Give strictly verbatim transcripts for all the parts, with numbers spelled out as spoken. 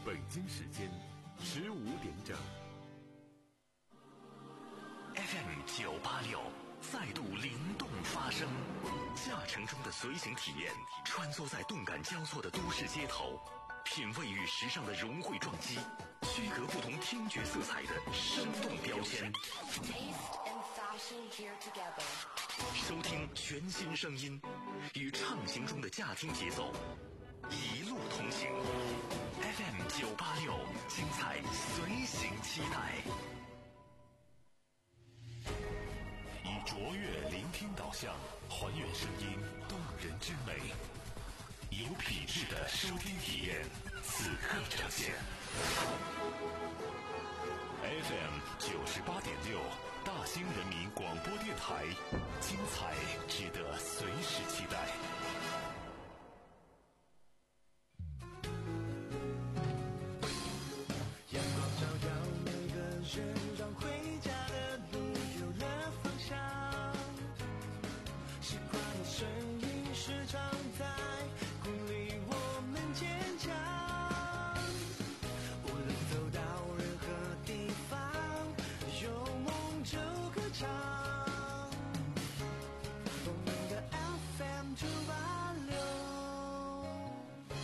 北京时间十五点整。 F M 九八六再度灵动发声，驾乘中的随行体验，穿梭在动感交错的都市街头，品味与时尚的融汇撞击，区隔不同听觉色彩的生动标签。收听全新声音，与畅行中的驾听节奏，一路同行。F M 九八六，精彩随行期待。以卓越聆听导向，还原声音动人之美，有品质的收听体验，此刻呈现。F M 九十八点六，大兴人民广播电台，精彩值得随时期待。 阳光照耀每个人，让回家的路有了方向。时光的声音时常在鼓励我们坚强。无论走到任何地方，有梦就歌唱。我们的 F M 九八六。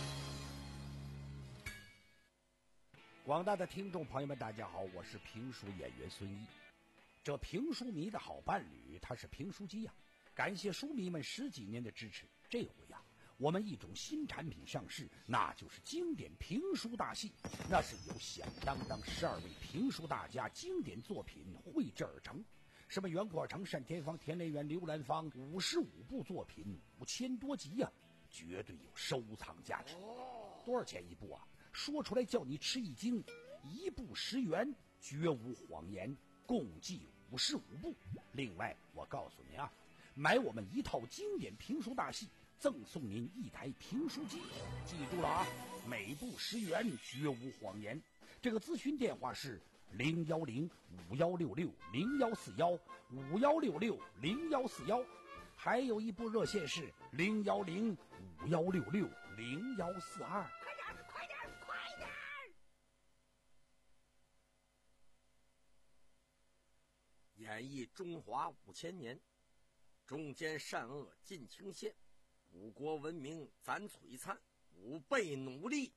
广大的听众朋友们大家好，我是评书演员孙一。这评书迷的好伴侣他是评书机呀、啊，感谢书迷们十几年的支持。这回呀、啊，我们一种新产品上市，那就是经典评书大戏。那是由响当当十二位评书大家经典作品绘制而成，什么袁阔成、单田芳、田连元、刘兰芳，五十五部作品，五千多集呀、啊，绝对有收藏价值。多少钱一部啊？说出来叫你吃一惊，一部十元，绝无谎言，共计五十五部。另外我告诉您啊，买我们一套经典评书大戏，赠送您一台评书机。记住了啊，每部十元，绝无谎言。这个咨询电话是零幺零五幺六六零幺四幺五幺六六零幺四幺，还有一部热线是零幺零五幺六六零幺四二。 快点快点！ 演绎中华五千年，中间善恶尽清现，五国文明咱璀璨，吾辈努力。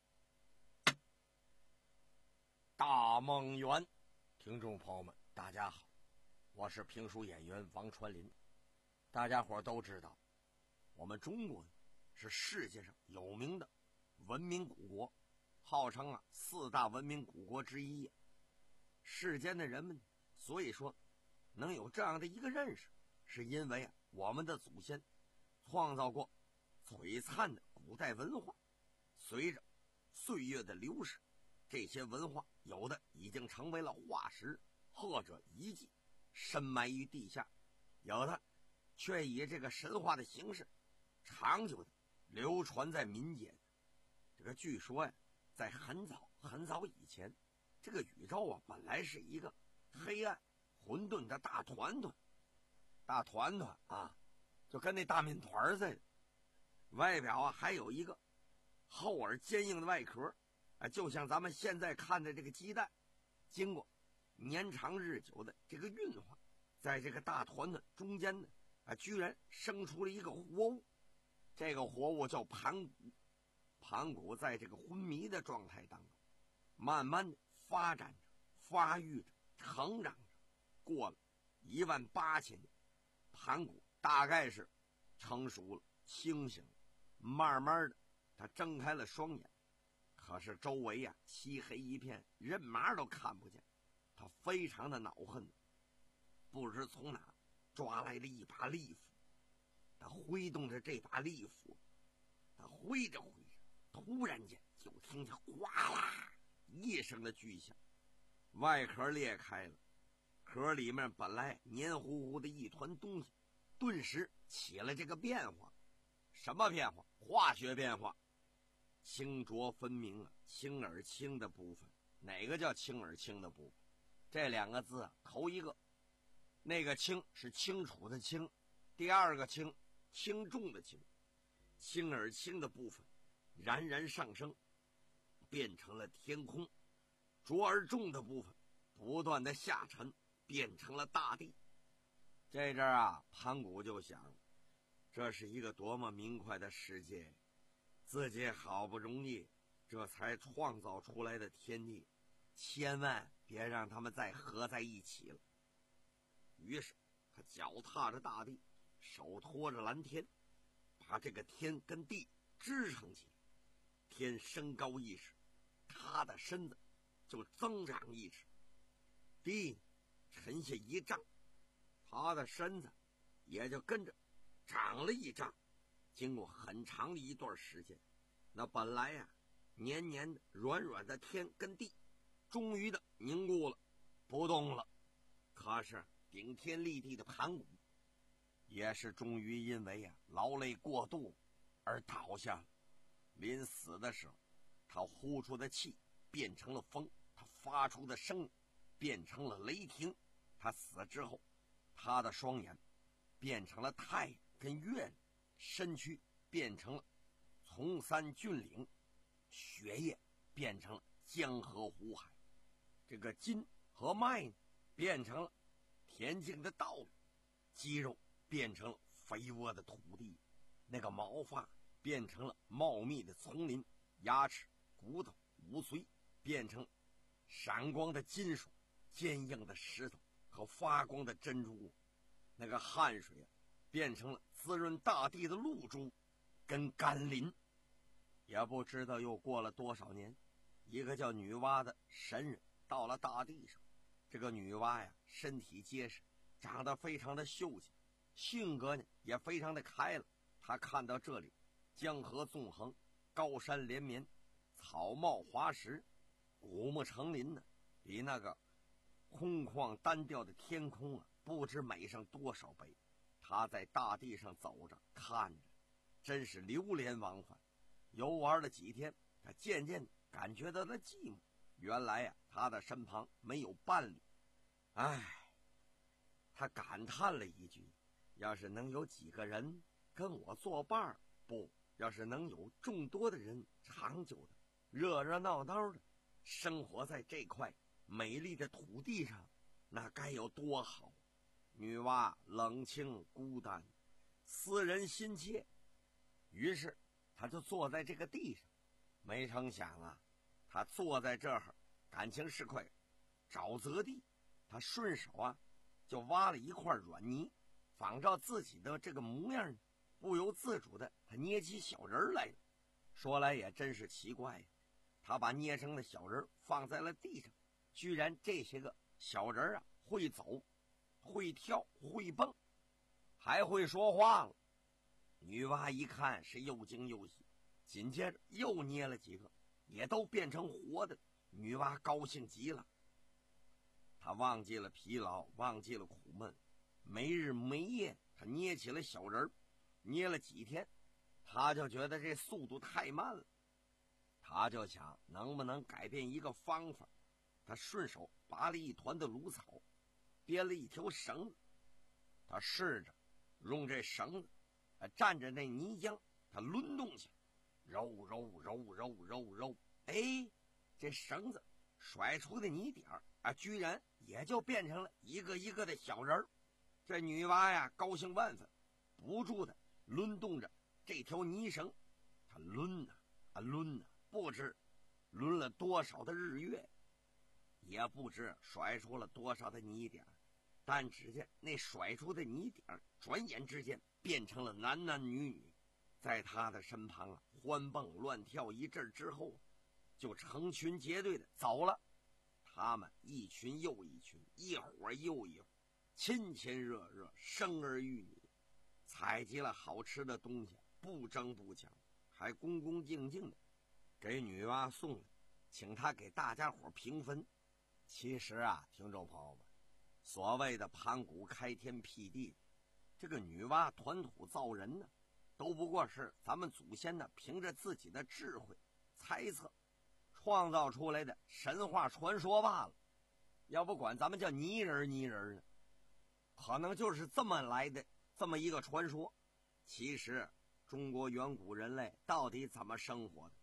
大梦圆，听众朋友们大家好，我是评书演员王传林。大家伙都知道，我们中国是世界上有名的文明古国，号称啊四大文明古国之一。世间的人们所以说能有这样的一个认识，是因为啊我们的祖先创造过璀璨的古代文化。随着岁月的流逝，这些文化有的已经成为了化石或者遗迹，深埋于地下，有的却以这个神话的形式长久的流传在民间。这个据说呀，在很早很早以前，这个宇宙啊本来是一个黑暗混沌的大团团，大团团啊，就跟那大面团似的，外表啊还有一个厚而坚硬的外壳，啊，就像咱们现在看的这个鸡蛋，经过年长日久的这个运化，在这个大团团中间呢，啊，居然生出了一个活物，这个活物叫盘古。盘古在这个昏迷的状态当中，慢慢的发展着、发育着、成长着，过了一万八千年，盘古大概是成熟了、清醒了，慢慢的他睁开了双眼，可是周围呀、啊、漆黑一片，人麻都看不见。他非常的恼恨，不知从哪抓来了一把利斧，他挥动着这把利斧，他挥着挥着，突然间就听见哗啦一声的巨响，外壳裂开了，壳里面本来黏糊糊的一团东西，顿时起了这个变化。什么变化？化学变化。清浊分明啊，清而清的部分。哪个叫清而清的部分？这两个字啊，头一个那个清是清楚的清，第二个清轻重的轻。清而清的部分冉冉上升， 变成了天空，着而重的部分不断的下沉，变成了大地。这阵儿啊，盘古就想，这是一个多么明快的世界，自己好不容易这才创造出来的天地，千万别让他们再合在一起了。于是他脚踏着大地，手托着蓝天，把这个天跟地支撑起来。天升高一尺，他的身子就增长一尺；地沉下一丈，他的身子也就跟着长了一丈。经过很长的一段时间，那本来呀、啊、黏黏的软软的天跟地终于的凝固了，不动了。可是顶天立地的盘古也是终于因为呀、啊、劳累过度而倒下了。临死的时候，他呼出的气变成了风，他发出的声音变成了雷霆。他死之后，他的双眼变成了太阳跟月亮，身躯变成了崇山峻岭，血液变成了江河湖海，这个筋和脉呢变成了田径的道路，肌肉变成了肥沃的土地，那个毛发变成了茂密的丛林，牙齿、骨头、骨髓变成闪光的金属、坚硬的石头和发光的珍珠。那个汗水啊，变成了滋润大地的露珠跟甘霖。也不知道又过了多少年，一个叫女娲的神人到了大地上。这个女娲呀，身体结实，长得非常的秀气，性格呢也非常的开朗。她看到这里江河纵横，高山连绵，草茂华实，古木成林呢，比那个空旷单调的天空啊，不知美上多少倍。他在大地上走着看着，真是流连忘返。游玩了几天，他渐渐感觉到了寂寞。原来呀、啊，他的身旁没有伴侣。唉，他感叹了一句：要是能有几个人跟我作伴，不，要是能有众多的人长久的热热闹闹的生活在这块美丽的土地上，那该有多好。女娲冷清孤单，思人心切，于是他就坐在这个地上。没成想啊，他坐在这儿感情是块沼泽地，他顺手啊就挖了一块软泥，仿照自己的这个模样，不由自主的他捏起小人来了。说来也真是奇怪，他把捏成的小人放在了地上，居然这些个小人啊会走，会跳，会蹦，还会说话了。女娲一看是又惊又喜，紧接着又捏了几个，也都变成活的。女娲高兴极了，她忘记了疲劳，忘记了苦闷，没日没夜她捏起了小人，捏了几天，她就觉得这速度太慢了。她就想能不能改变一个方法。她顺手拔了一团的芦草，编了一条绳子，他试着用这绳子站着那泥浆，他抡动起来，揉揉揉揉揉揉，哎，这绳子甩出的泥点啊，居然也就变成了一个一个的小人儿。这女娲呀高兴万分，不住的抡动着这条泥绳，他抡呐啊抡呐，不知抡了多少的日月，也不知甩出了多少的泥点，但只见那甩出的泥点转眼之间变成了男男女女，在他的身旁啊欢蹦乱跳一阵之后，就成群结队的走了。他们一群又一群，一伙又一伙，亲亲热热，生儿育女，采集了好吃的东西，不争不抢，还恭恭敬敬的给女娲送来，请她给大家伙平分。其实啊，听众朋友们，所谓的盘古开天辟地，这个女娲团土造人呢，都不过是咱们祖先呢凭着自己的智慧猜测创造出来的神话传说罢了。要不管咱们叫泥人泥人呢，可能就是这么来的这么一个传说。其实中国远古人类到底怎么生活的，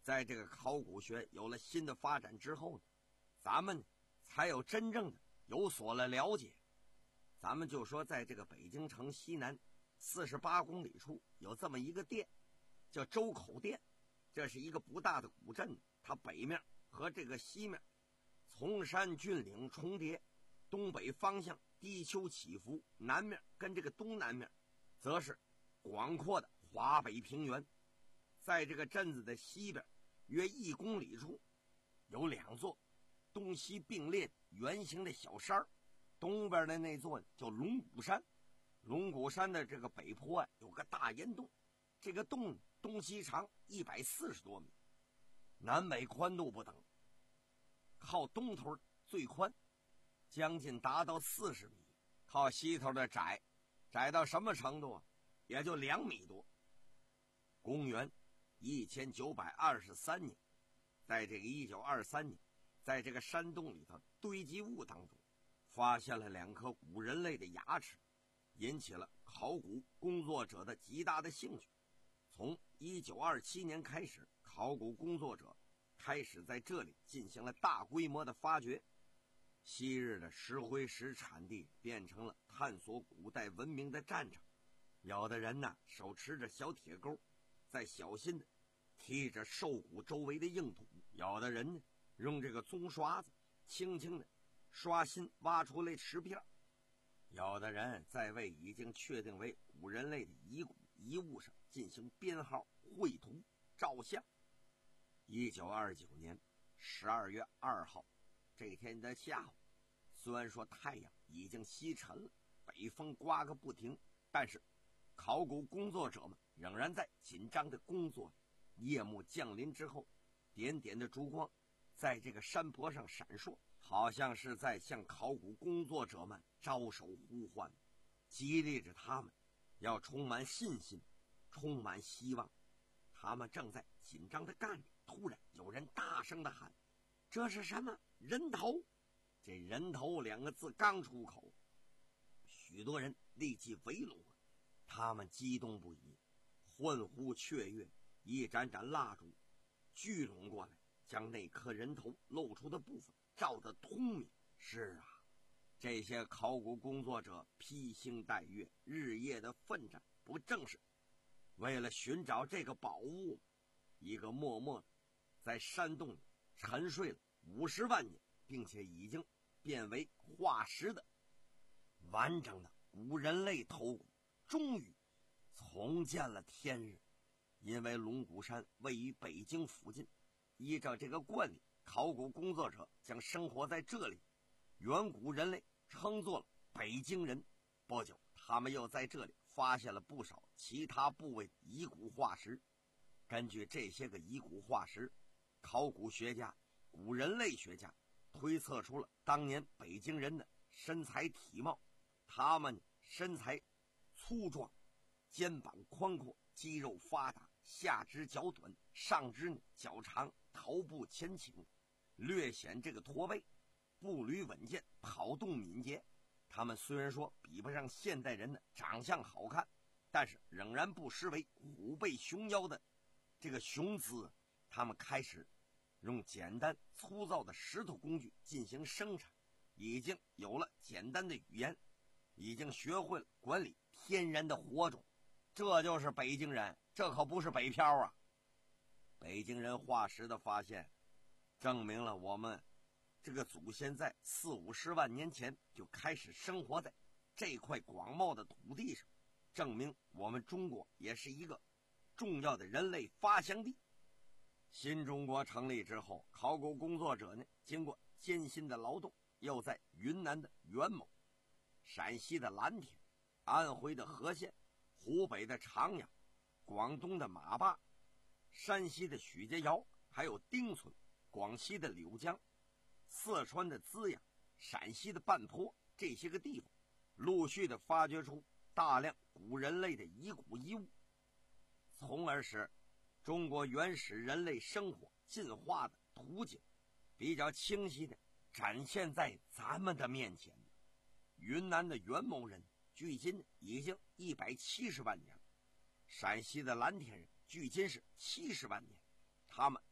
在这个考古学有了新的发展之后呢，咱们才有真正的有所了了解。咱们就说在这个北京城西南四十八公里处有这么一个店，叫周口店。这是一个不大的古镇，它北面和这个西面崇山峻岭重叠，东北方向低丘起伏，南面跟这个东南面则是广阔的华北平原。在这个镇子的西边约一公里处有两座东西并列圆形的小山，东边的那座叫龙骨山。龙骨山的这个北坡啊有个大岩洞，这个洞东西长一百四十多米，南北宽度不等，靠东头最宽，将近达到四十米，靠西头的窄，窄到什么程度啊？也就两米多。公元一千九百二十三年，在这个一九二三年，在这个山洞里头堆积物当中，发现了两颗古人类的牙齿，引起了考古工作者的极大的兴趣。从一九二七年开始，考古工作者开始在这里进行了大规模的发掘。昔日的石灰石产地变成了探索古代文明的战场。有的人呢，手持着小铁钩，在小心的踢着兽骨周围的硬土；有的人呢，用这个棕刷子轻轻的刷新挖出来石片；有的人在为已经确定为古人类的遗骨遗物上进行编号、绘图、照相。一九二九年十二月二号这天的下午，虽然说太阳已经西沉了，北风刮个不停，但是考古工作者们仍然在紧张的工作。夜幕降临之后，点点的烛光在这个山坡上闪烁，好像是在向考古工作者们招手呼唤，激励着他们要充满信心，充满希望。他们正在紧张地干着，突然有人大声地喊：“这是什么？人头！”这人头两个字刚出口，许多人立即围拢了，他们激动不已，欢呼雀跃，一盏盏蜡烛聚拢过来，将那颗人头露出的部分照得通明。是啊，这些考古工作者披星戴月，日夜的奋战，不正是为了寻找这个宝物？一个默默的在山洞里沉睡了五十万年，并且已经变为化石的完整的古人类头骨，终于重见了天日。因为龙骨山位于北京附近，依照这个惯例，考古工作者将生活在这里远古人类称作了北京人。不久，他们又在这里发现了不少其他部位的遗骨化石。根据这些个遗骨化石，考古学家、古人类学家推测出了当年北京人的身材体貌。他们身材粗壮，肩膀宽阔，肌肉发达，下肢较短，上肢较长，头部前倾，略显这个驼背，步履稳健，跑动敏捷。他们虽然说比不上现代人的长相好看，但是仍然不失为虎背熊腰的这个雄姿。他们开始用简单粗糙的石头工具进行生产，已经有了简单的语言，已经学会了管理天然的火种。这就是北京人，这可不是北漂啊！北京人化石的发现，证明了我们这个祖先在四五十万年前就开始生活在这块广袤的土地上，证明我们中国也是一个重要的人类发祥地。新中国成立之后，考古工作者呢，经过艰辛的劳动，又在云南的元谋、陕西的蓝田、安徽的和县、湖北的长阳、广东的马坝、山西的许家窑，还有丁村、广西的柳江、四川的资阳、陕西的半坡这些个地方，陆续的发掘出大量古人类的遗骨遗物，从而使中国原始人类生活进化的图景比较清晰的展现在咱们的面前。云南的元谋人距今已经一百七十万年了，陕西的蓝田人距今是七十万年，他们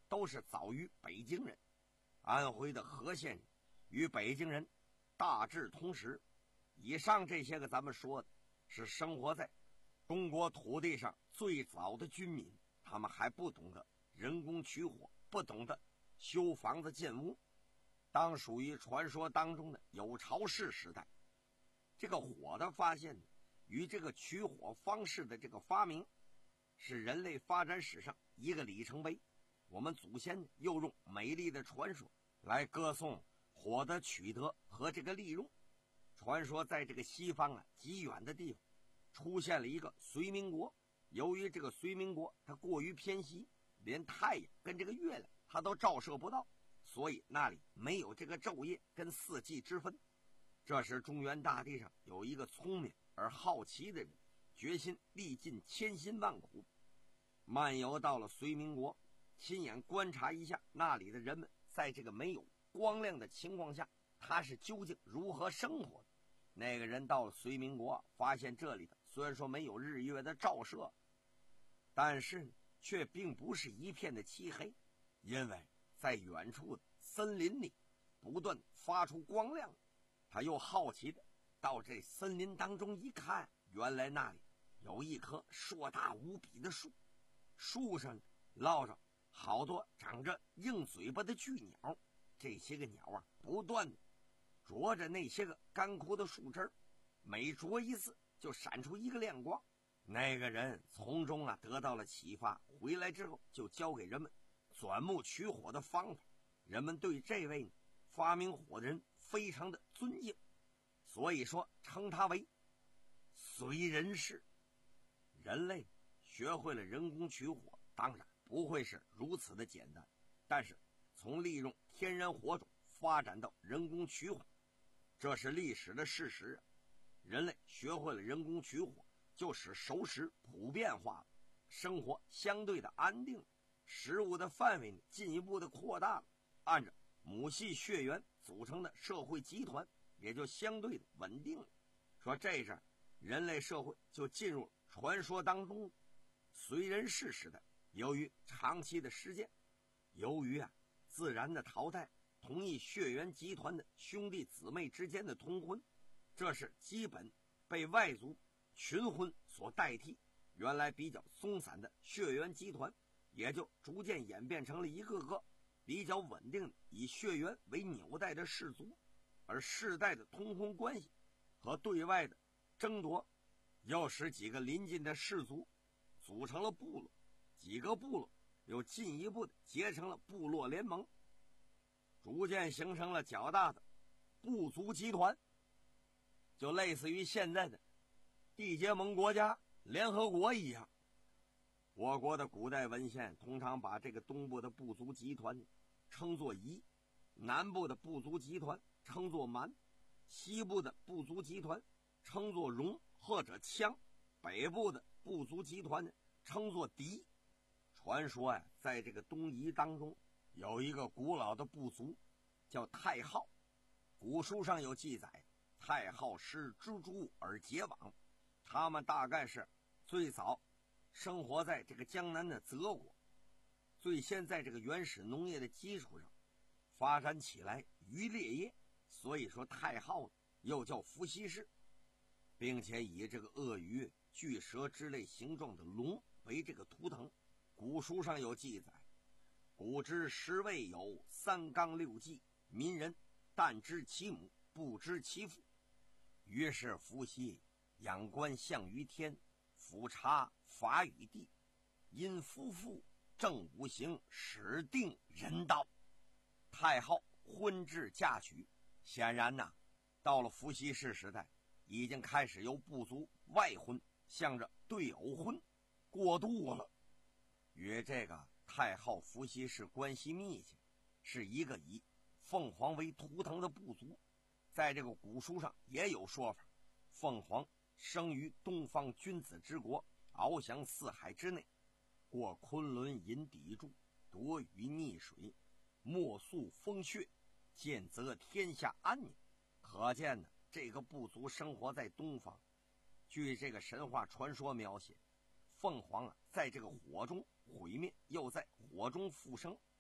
都是早于北京人。安徽的和县人与北京人大致同时。以上这些个咱们说的是生活在中国土地上最早的军民，他们还不懂得人工取火，不懂得修房子建屋，当属于传说当中的有巢氏时代。这个火的发现与这个取火方式的这个发明是人类发展史上一个里程碑。我们祖先又用美丽的传说来歌颂火的取得和这个利用。传说在这个西方啊极远的地方出现了一个隋民国，由于这个隋民国它过于偏西，连太阳跟这个月亮它都照射不到，所以那里没有这个昼夜跟四季之分。这时中原大地上有一个聪明而好奇的人，决心历尽千辛万苦，漫游到了隋民国，亲眼观察一下那里的人们在这个没有光亮的情况下他是究竟如何生活的。那个人到了隋民国，发现这里的虽然说没有日月的照射，但是却并不是一片的漆黑，因为在远处的森林里不断发出光亮。他又好奇的到这森林当中一看，原来那里有一棵硕大无比的树，树上落着好多长着硬嘴巴的巨鸟，这些个鸟啊不断的啄着那些个干枯的树枝，每啄一次就闪出一个亮光。那个人从中啊得到了启发，回来之后就教给人们钻木取火的方法。人们对这位发明火的人非常的尊敬，所以说称他为燧人氏。人类学会了人工取火，当然不会是如此的简单，但是从利用天然火种发展到人工取火，这是历史的事实。人类学会了人工取火，就使熟食普遍化了，生活相对的安定，食物的范围进一步的扩大了，按照母系血缘组成的社会集团也就相对的稳定了。说这阵人类社会就进入传说当中燧人氏时代。由于长期的实践，由于啊自然的淘汰，同一血缘集团的兄弟姊妹之间的通婚，这是基本被外族群婚所代替。原来比较松散的血缘集团也就逐渐演变成了一个个比较稳定的以血缘为纽带的氏族。而世代的通婚关系和对外的争夺又使几个邻近的氏族组成了部落，几个部落又进一步的结成了部落联盟，逐渐形成了较大的部族集团，就类似于现在的缔结盟国家联合国一样。我国的古代文献通常把这个东部的部族集团称作夷，南部的部族集团称作蛮，西部的部族集团称作戎或者羌，北部的部族集团称作狄。传说呀，在这个东夷当中有一个古老的部族叫太昊，古书上有记载，太昊食蜘蛛而结网。他们大概是最早生活在这个江南的泽国，最先在这个原始农业的基础上发展起来渔猎业，所以说太昊又叫伏羲氏，并且以这个鳄鱼、巨蛇之类形状的龙为这个图腾。古书上有记载，古之十位有三纲六纪，民人但知其母，不知其父。于是伏羲仰观象于天，俯察法与地，因夫妇正五行，始定人道。太昊婚制嫁娶，显然呐、啊，到了伏羲氏时代，已经开始由部族外婚向着对偶婚过渡了。与这个太昊伏羲氏关系密切，是一个以凤凰为图腾的部族。在这个古书上也有说法，凤凰生于东方君子之国，翱翔四海之内，过昆仑引砥柱，夺鱼溺水，莫诉风穴，见则天下安宁。可见呢，这个部族生活在东方。据这个神话传说描写，凤凰啊，在这个火中毁灭，又在火中复生，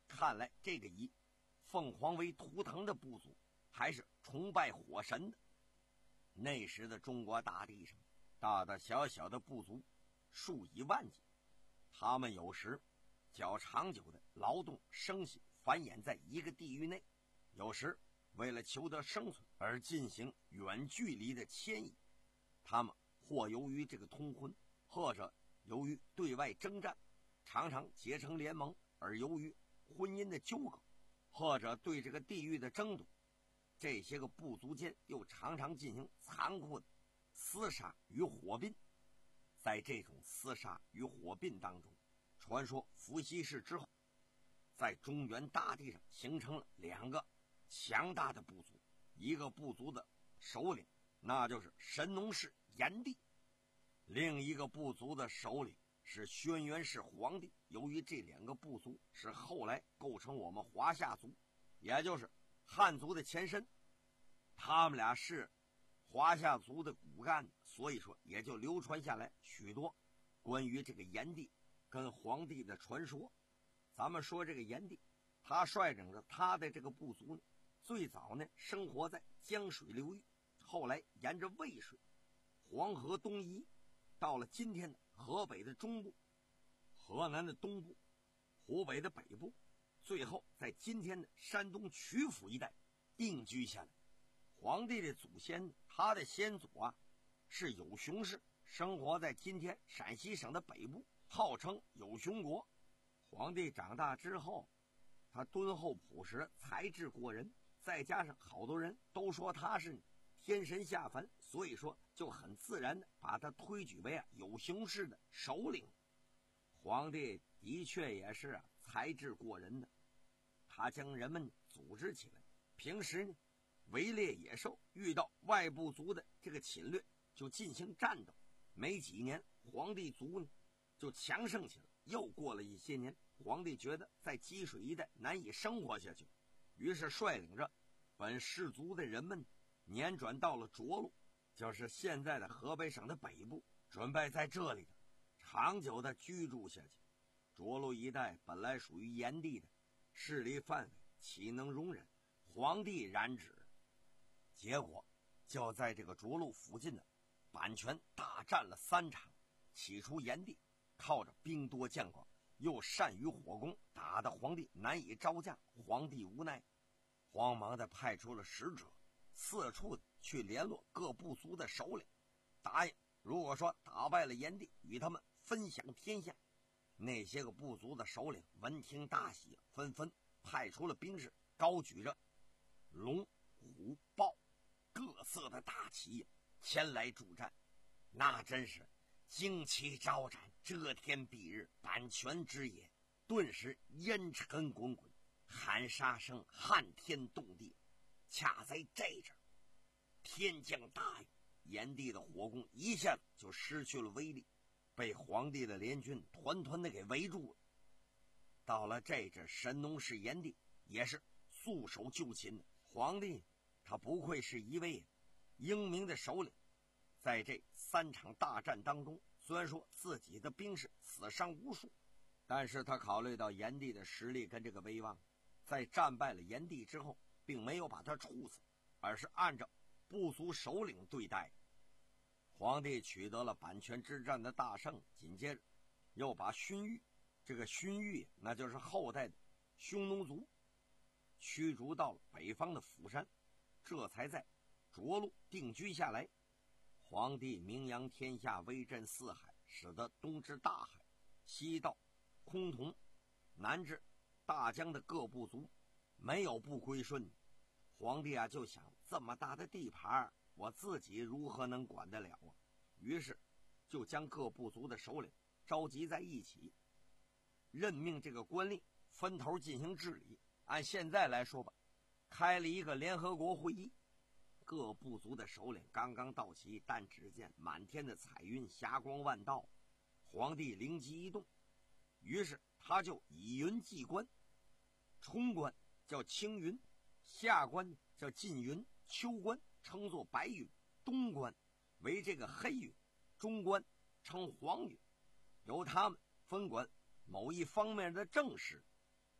看来这个以凤凰为图腾的部族还是崇拜火神的。那时的中国大地上，大大小小的部族数以万计，他们有时较长久的劳动生息繁衍在一个地域内，有时为了求得生存而进行远距离的迁移。他们或由于这个通婚，或者由于对外征战，常常结成联盟，而由于婚姻的纠葛，或者对这个地域的争夺，这些个部族间又常常进行残酷的厮杀与火并。在这种厮杀与火并当中，传说伏羲氏之后，在中原大地上形成了两个强大的部族，一个部族的首领那就是神农氏炎帝，另一个部族的首领是轩辕氏黄帝。由于这两个部族是后来构成我们华夏族，也就是汉族的前身，他们俩是华夏族的骨干，所以说也就流传下来许多关于这个炎帝跟黄帝的传说。咱们说这个炎帝，他率领着他的这个部族呢，最早呢生活在江水流域，后来沿着渭水、黄河东移，到了今天的河北的中部、河南的东部、湖北的北部，最后在今天的山东曲阜一带定居下来。黄帝的祖先，他的先祖啊是有熊氏，生活在今天陕西省的北部，号称有熊国。黄帝长大之后，他敦厚朴实，才智过人，再加上好多人都说他是天神下凡，所以说就很自然的把他推举为啊有熊氏的首领。黄帝的确也是啊才智过人的，他将人们组织起来，平时呢围猎野兽，遇到外部族的这个侵略就进行战斗。没几年，黄帝族呢就强盛起来。又过了一些年，黄帝觉得在积水一带难以生活下去，于是率领着本氏族的人们辗转到了涿鹿，就是现在的河北省的北部，准备在这里的长久的居住下去。涿鹿一带本来属于炎帝的势力范围，岂能容忍黄帝染指？结果就在这个涿鹿附近的阪泉大战了三场。起初炎帝靠着兵多将广，又善于火攻，打得皇帝难以招架。皇帝无奈，慌忙的派出了使者，四处的去联络各部族的首领，答应如果说打败了炎帝，与他们分享天下。那些个部族的首领闻听大喜，纷纷派出了兵士，高举着龙、虎、豹各色的大旗前来助战。那真是旌旗招展，遮天蔽日，阪泉之野顿时烟尘滚滚，喊杀声撼天动地。恰在这阵，天降大雨，炎帝的火攻一下子就失去了威力，被黄帝的联军团团的给围住了。到了这阵，神农氏炎帝也是束手就擒的。黄帝他不愧是一位英明的首领，在这三场大战当中，虽然说自己的兵士死伤无数，但是他考虑到炎帝的实力跟这个威望，在战败了炎帝之后，并没有把他处死，而是按照部族首领对待。黄帝取得了阪泉之战的大胜，紧接着又把荀彧，这个荀彧那就是后代的匈奴族，驱逐到了北方的釜山，这才在涿鹿定居下来。黄帝名扬天下，威震四海，使得东至大海，西到崆峒，南至大江的各部族没有不归顺。黄帝啊就想，这么大的地盘，我自己如何能管得了啊？于是就将各部族的首领召集在一起，任命这个官吏分头进行治理。按现在来说吧，开了一个联合国会议，各部族的首领刚刚到齐，但只见满天的彩云霞光万道。黄帝灵机一动，于是他就以云祭官，冲官叫青云，下官叫近云，秋官称作白云，冬官为这个黑云，中官称黄云，由他们分管某一方面的政事。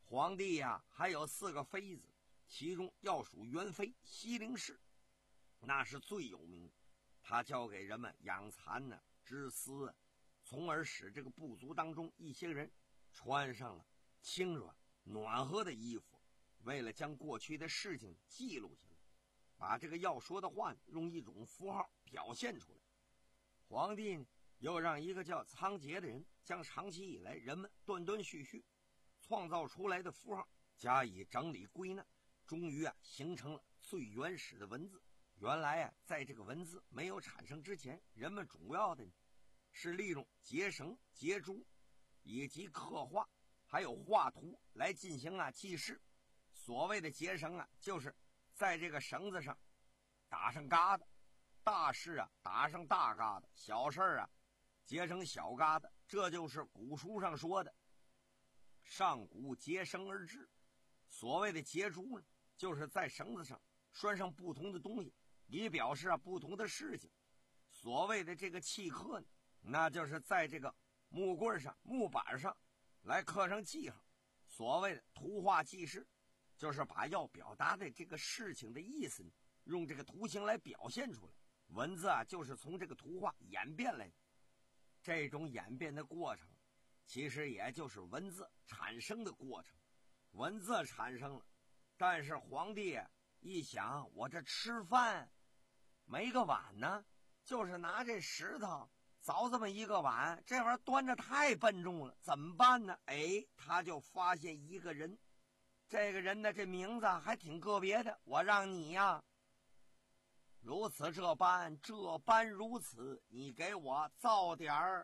皇帝呀、啊、还有四个妃子，其中要数元妃西陵氏，那是最有名的。他教给人们养蚕呢、织丝，从而使这个部族当中一些人穿上了轻软暖和的衣服，为了将过去的事情记录下来，把这个要说的话用一种符号表现出来。皇帝呢又让一个叫仓颉的人将长期以来人们断断续续创造出来的符号加以整理归纳，终于啊形成了最原始的文字。原来啊在这个文字没有产生之前，人们主要的是利用结绳、结珠以及刻画还有画图来进行啊记事。所谓的结绳啊，就是在这个绳子上打上疙瘩，大事啊打上大疙瘩，小事啊结成小疙瘩，这就是古书上说的上古结绳而治。所谓的结珠呢，就是在绳子上拴上不同的东西，以表示啊不同的事情。所谓的这个契刻呢，那就是在这个木棍上、木板上来刻上记号。所谓的图画记事，就是把要表达的这个事情的意思呢，用这个图形来表现出来。文字啊，就是从这个图画演变来的。这种演变的过程，其实也就是文字产生的过程。文字产生了，但是皇帝一想，我这吃饭没个碗呢，就是拿这石头凿这么一个碗，这玩意儿端着太笨重了，怎么办呢？哎，他就发现一个人，这个人呢，这名字还挺个别的。我让你呀，如此这般，这般如此，你给我造点儿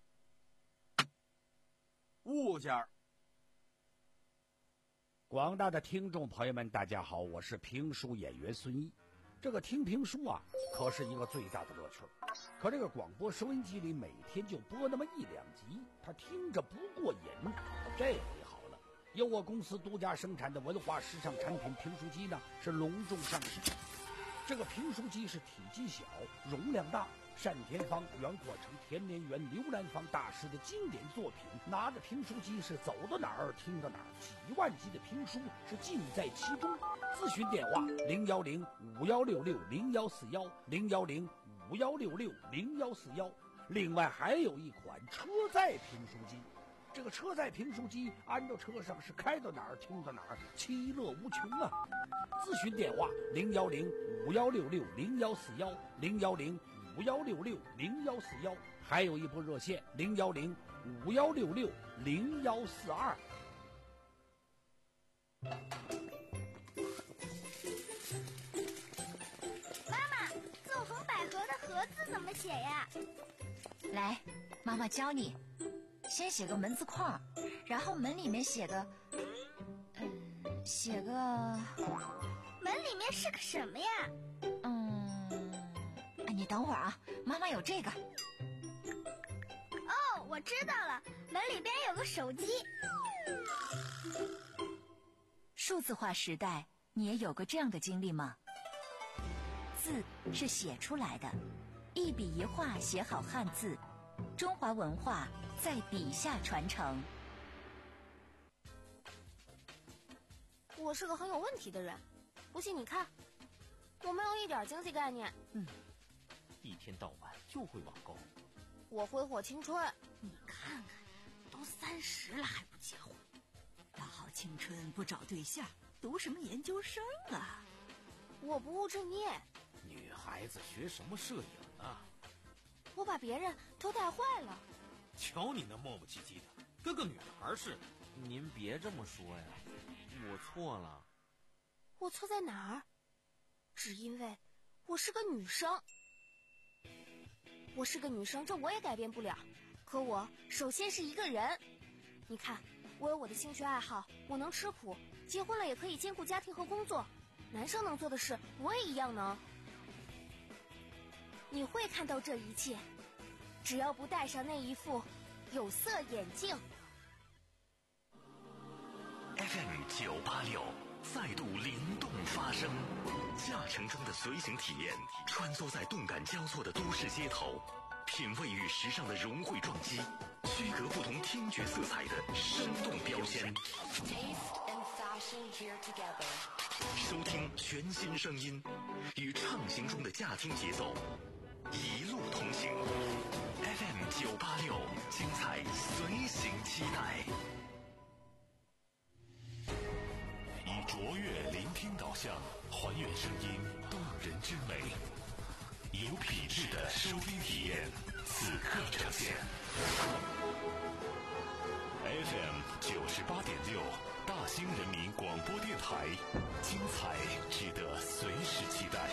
物件儿。 广大的听众朋友们，大家好，我是评书演员孙毅。这个听评书啊，可是一个最大的乐趣。可这个广播收音机里每天就播那么一两集，他听着不过瘾。这回好了，由我公司独家生产的文化时尚产品评书机呢，是隆重上市。这个评书机是体积小，容量大，单田芳、袁阔成、田连元、刘兰芳大师的经典作品。拿着评书机是走到哪儿听到哪儿，几万集的评书是尽在其中。咨询电话零幺零五幺六六零幺四幺零幺零五幺六六零幺四幺。另外还有一款车载评书机，这个车载评书机安到车上是开到哪儿听到哪儿，其乐无穷啊！咨询电话零幺零五幺六六零幺四幺零幺零五幺六六零幺四幺，还有一部热线零幺零五幺六六零幺四二。 妈妈，纵横捭阖的阖字怎么写呀？ 来，妈妈教你。先写个门字框，然后门里面写个，嗯，写个门里面是个什么呀？ 嗯，你等会儿啊，妈妈有这个。 哦，我知道了，门里边有个手机。 数字化时代，你也有过这样的经历吗？字是写出来的，一笔一画写好汉字，中华文化在笔下传承。 我是个很有问题的人，不信你看，我没有一点经济概念。 嗯，一天到晚就会网购。 我挥霍青春，你看看，都三十了还不结婚。 大好青春不找对象，读什么研究生啊？ 我不务正业。 女孩子学什么摄影啊？ 我把别人都带坏了。 瞧你那磨磨唧唧的，跟个女孩似的。 您别这么说呀，我错了。 我错在哪儿？只因为我是个女生。我是个女生，这我也改变不了。可我首先是一个人。你看，我有我的兴趣爱好，我能吃苦，结婚了也可以兼顾家庭和工作。男生能做的事，我也一样能。你会看到这一切，只要不戴上那一副有色眼镜。 F M 九八六再度灵动发声，驾乘中的随行体验，穿梭在动感交错的都市街头，品味与时尚的融汇撞击， 区隔不同听觉色彩的生动标签。收听全新声音，与畅行中的驾听节奏一路同行。F M 九八六，精彩随行期待。以卓越聆听导向，还原声音动人之美，有品质的收听体验，此刻呈现。F M 九十八点六，大兴人民广播电台，精彩值得随时期待。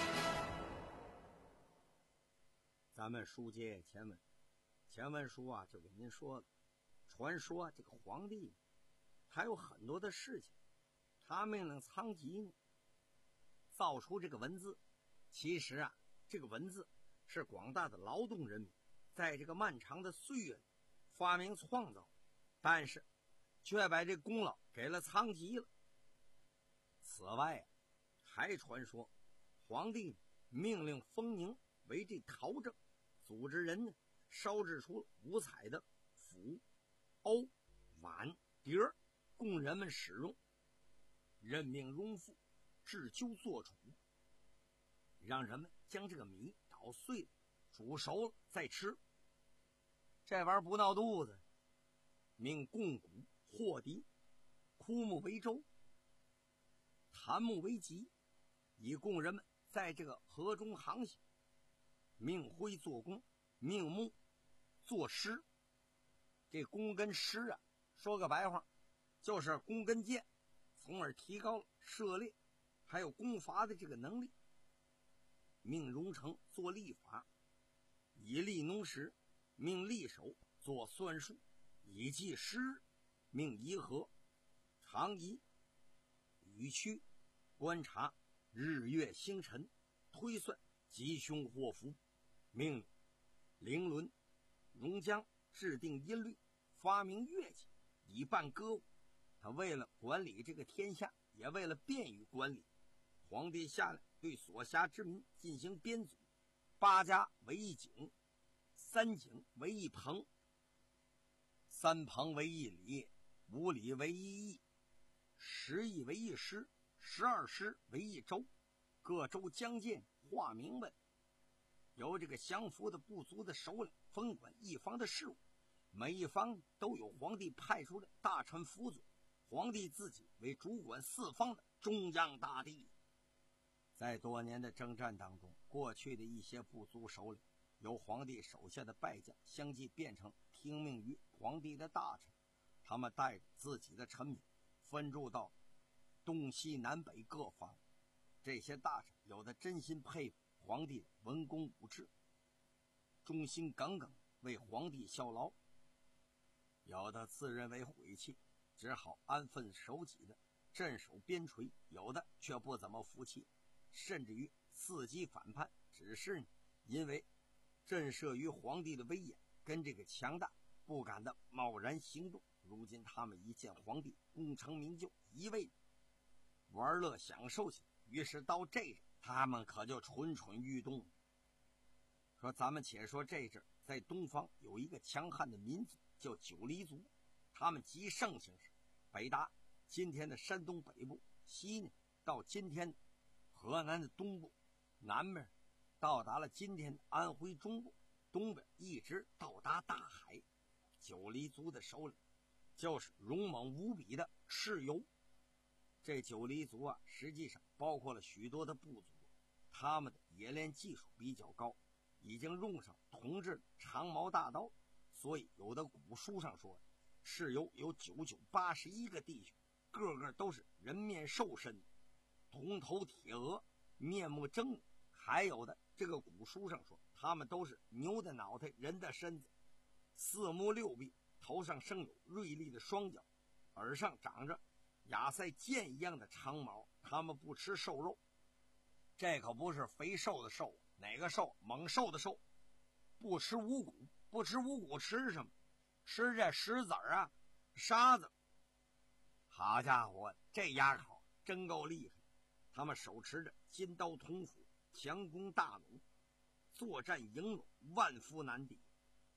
咱们书接前文，前文书啊就给您说了，传说这个皇帝他有很多的事情，他命令仓颉呢造出这个文字。其实啊，这个文字是广大的劳动人民在这个漫长的岁月里发明创造，但是却把这功劳给了仓颉了。此外啊，还传说皇帝命令丰宁为这陶正，组织人呢烧制出五彩的斧、瓯、碗、碟儿，供人们使用。任命荣父制酒做储，让人们将这个米捣碎了，煮熟了再吃。这玩意儿不闹肚子。命贡谷、霍迪、枯木为舟，檀木为楫，以供人们在这个河中航行。命灰做弓，命木做矢。这弓跟矢啊，说个白话，就是弓跟箭，从而提高了射猎还有攻伐的这个能力。命荣成做历法，以历农时。命历手做算术，以记时日。命颐和、常颐、禹区观察日月星辰，推算吉凶祸福。命凌伦、荣江制定音律，发明乐器，以办歌舞。他为了管理这个天下，也为了便于管理，皇帝下令对所辖之民进行编组，八家为一井，三井为一棚，三棚为一里，五里为一邑，十邑为一师，十二师为一州。各州将见划明文，由这个降服的部族的首领分管一方的事务。每一方都有皇帝派出的大臣辅佐，皇帝自己为主管四方的中央大帝。在多年的征战当中，过去的一些部族首领由皇帝手下的败将相继变成听命于皇帝的大臣，他们带着自己的臣民分驻到东西南北各方。这些大臣有的真心佩服皇帝的文功武治，忠心耿耿为皇帝效劳，有的自认为晦气，只好安分守己的镇守边陲，有的却不怎么服气，甚至于伺机反叛，只是因为震慑于皇帝的威严跟这个强大，不敢的贸然行动。如今他们一见皇帝功成名就，一味玩乐享受起来，于是到这阵他们可就蠢蠢欲动。说咱们且说这阵在东方有一个强悍的民族叫九黎族，他们极盛行时北达今天的山东北部，西呢到今天的河南的东部，南边到达了今天的安徽中部，东边一直到达大海。九黎族的首领就是勇猛无比的蚩尤。这九黎族啊，实际上包括了许多的部族，他们的冶炼技术比较高，已经用上铜制长矛大刀，所以有的古书上说，蚩尤有九九八十一个弟兄，个个都是人面兽身，铜头铁额，面目狰狞。还有的这个古书上说，他们都是牛的脑袋，人的身子，四目六臂，头上生有锐利的双角，耳上长着亚塞剑一样的长毛。他们不吃瘦肉，这可不是肥瘦的瘦，哪个瘦？猛兽的瘦。不吃五谷，不吃五谷吃什么？吃这石子儿啊，沙子。好家伙，这牙口真够厉害。他们手持着金刀铜斧，强攻大弩，作战英勇，万夫难敌。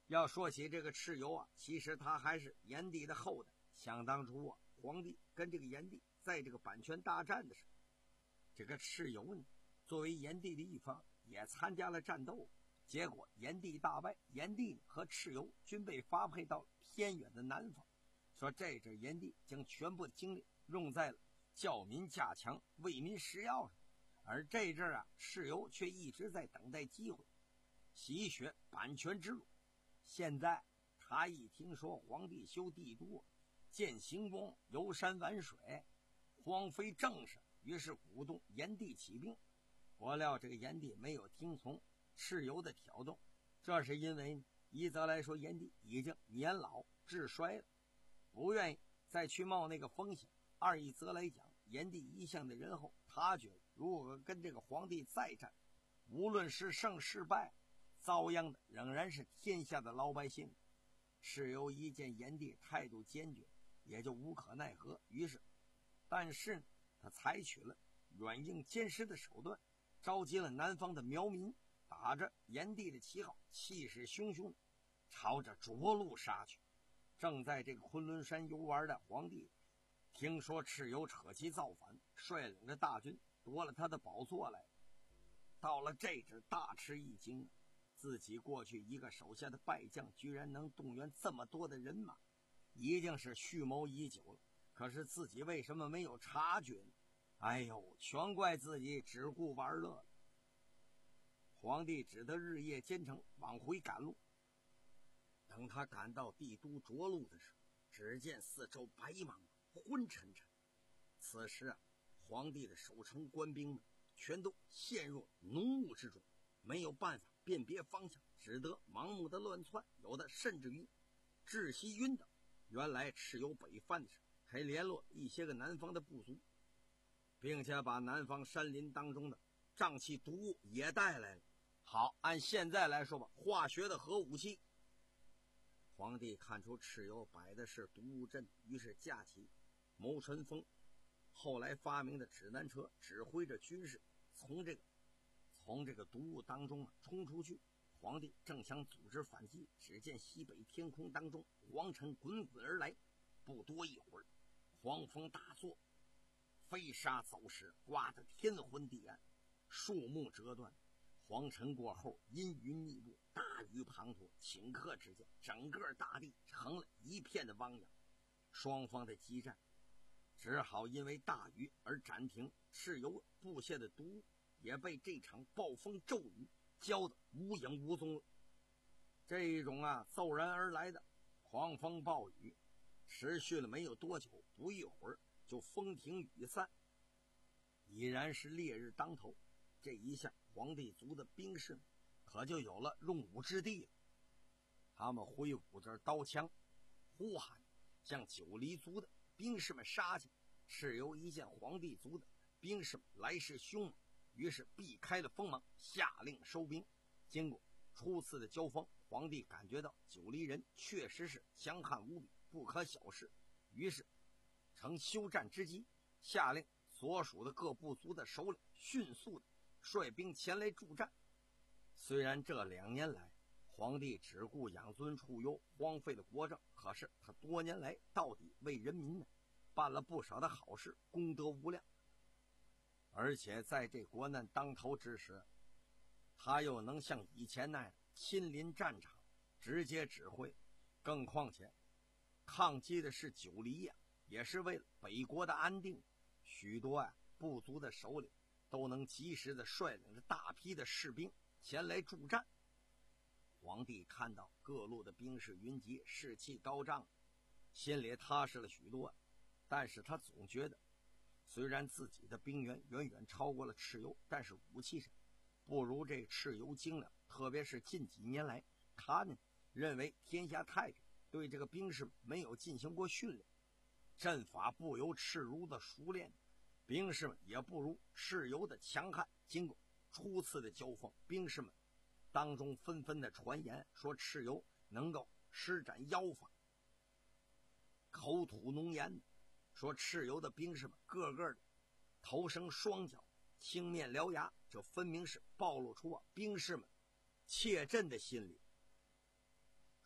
要说起这个蚩尤啊，其实他还是炎帝的后代。想当初啊，黄帝跟这个炎帝在这个阪泉大战的时候，这个蚩尤呢，作为炎帝的一方，也参加了战斗。结果炎帝大败，炎帝和蚩尤均被发配到偏远的南方。说这阵炎帝将全部的精力用在了教民加强、为民施药上，而这阵啊，蚩尤却一直在等待机会，洗雪阪泉之路。现在他一听说皇帝修帝都，建行宫，游山玩水，荒废政事，于是鼓动炎帝起兵。不料这个炎帝没有听从蚩尤的挑动，这是因为一则来说炎帝已经年老志衰了，不愿意再去冒那个风险；二一则来讲，炎帝一向的仁厚，他觉得如果跟这个皇帝再战，无论是胜是败，遭殃的仍然是天下的老百姓。蚩尤一见炎帝态度坚决，也就无可奈何，于是但是他采取了软硬兼施的手段，召集了南方的苗民，打着炎帝的旗号，气势汹汹，朝着涿鹿杀去。正在这个昆仑山游玩的皇帝听说蚩尤扯旗造反，率领着大军夺了他的宝座来，到了这阵大吃一惊，自己过去一个手下的败将居然能动员这么多的人马，一定是蓄谋已久了。可是自己为什么没有察觉呢？哎呦，全怪自己只顾玩乐了。皇帝只得日夜兼程往回赶路。等他赶到帝都涿鹿的时候，只见四周白茫茫，昏沉沉。此时啊，皇帝的守城官兵们全都陷入浓雾之中，没有办法辨别方向，只得盲目的乱窜，有的甚至于窒息晕倒。原来蚩尤北犯的时候，还联络一些个南方的部族，并且把南方山林当中的瘴气毒物也带来了。好，按现在来说吧，化学的核武器。皇帝看出蚩尤摆的是毒物阵，于是架起谋臣风，后来发明的指南车，指挥着军士从这个从这个毒物当中啊冲出去。皇帝正想组织反击，只见西北天空当中黄尘滚滚而来，不多一会儿，狂风大作，飞沙走石，刮得天昏地暗，树木折断。黄尘过后，阴云密布，大雨滂沱，顷刻之间，整个大地成了一片的汪洋。双方的激战只好因为大雨而暂停，蚩尤布下的毒物也被这场暴风骤雨浇得无影无踪了。这一种啊骤然而来的狂风暴雨持续了没有多久，不一会儿就风停雨散，已然是烈日当头。这一下皇帝族的兵士可就有了用武之地了。他们挥舞着刀枪，呼喊，向九黎族的兵士们杀去。蚩尤一见皇帝族的兵士们来势凶猛，于是避开了锋芒，下令收兵。经过初次的交锋，皇帝感觉到九黎人确实是强悍无比，不可小视，于是乘休战之机，下令所属的各部族的首领迅速的率兵前来助战。虽然这两年来皇帝只顾养尊处优，荒废了国政，可是他多年来到底为人民呢办了不少的好事，功德无量。而且在这国难当头之时，他又能像以前那样亲临战场，直接指挥。更况且抗击的是九黎呀、啊，也是为了北国的安定。许多啊部族的首领都能及时的率领着大批的士兵前来助战。皇帝看到各路的兵士云集，士气高涨，心里踏实了许多。但是他总觉得，虽然自己的兵源远远超过了蚩尤，但是武器上不如这蚩尤精良。特别是近几年来，他呢认为天下太平，对这个兵士没有进行过训练，阵法不由蚩尤的熟练，兵士们也不如蚩尤的强悍。经过初次的交锋，兵士们当中纷纷的传言说蚩尤能够施展妖法，口吐浓言，说蚩尤的兵士们个个的头生双脚，青面獠牙，这分明是暴露出啊兵士们怯阵的心理。